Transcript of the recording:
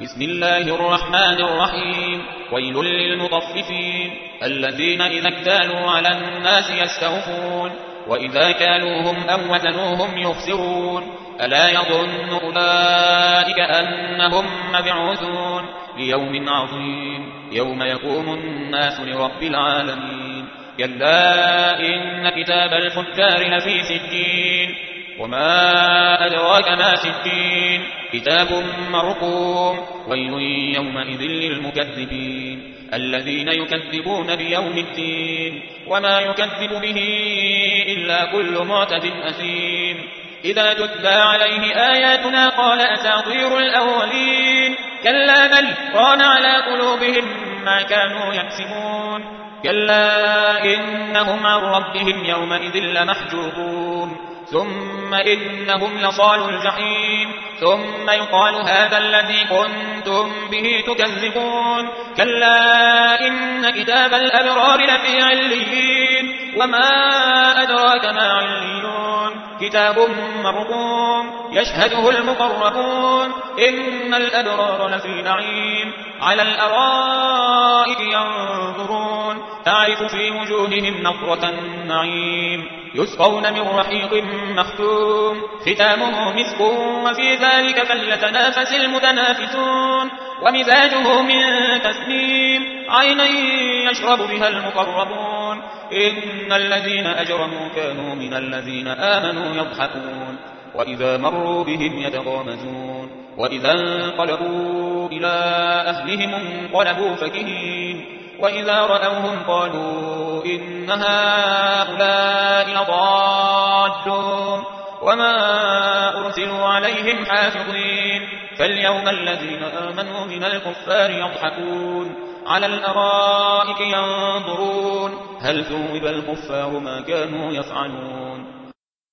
بسم الله الرحمن الرحيم. ويل للمطففين الذين إذا اكتالوا على الناس يستوفون وإذا كالوهم أو وزنوهم يخسرون ألا يظن أولئك أنهم مبعوثون ليوم عظيم يوم يقوم الناس لرب العالمين. كلا إن كتاب الفجار لفي سجين وما أدراك ما سجين كتاب مرقوم. ويل يومئذ للمكذبين الذين يكذبون بيوم الدين وما يكذب به إلا كل معتد أثيم. إذا تتلى عليه آياتنا قال أساطير الأولين كلا بل ران على قلوبهم ما كانوا يكسبون. كلا إنهم عن ربهم يومئذ لمحجوبون ثم إنهم لصالوا الجحيم ثم يقال هذا الذي كنتم به تكذبون. كلا إن كتاب الأبرار لفي عليين وما أدراك ما عليون كتاب مرقوم يشهده المقربون إن الأبرار لفي نعيم على الأرائك ينظرون تعرف في وجوههم نظرة النعيم يسقون من رحيق مختوم ختامه مسك وفي ذلك فليتنافس المتنافسون ومزاجه من تسنيم عينا يشرب بها المقربون إن الذين أجرموا كانوا من الذين آمنوا يضحكون وإذا مروا بهم يتغامزون وإذا انقلبوا إلى أهلهم انقلبوا فكهين وإذا رأوهم قالوا إن هؤلاء لضالون وما أرسلوا عليهم حافظين. فاليوم الذين آمنوا من الكفار يضحكون على الأرائك ينظرون هل ثوب الكفار ما كانوا يفعلون.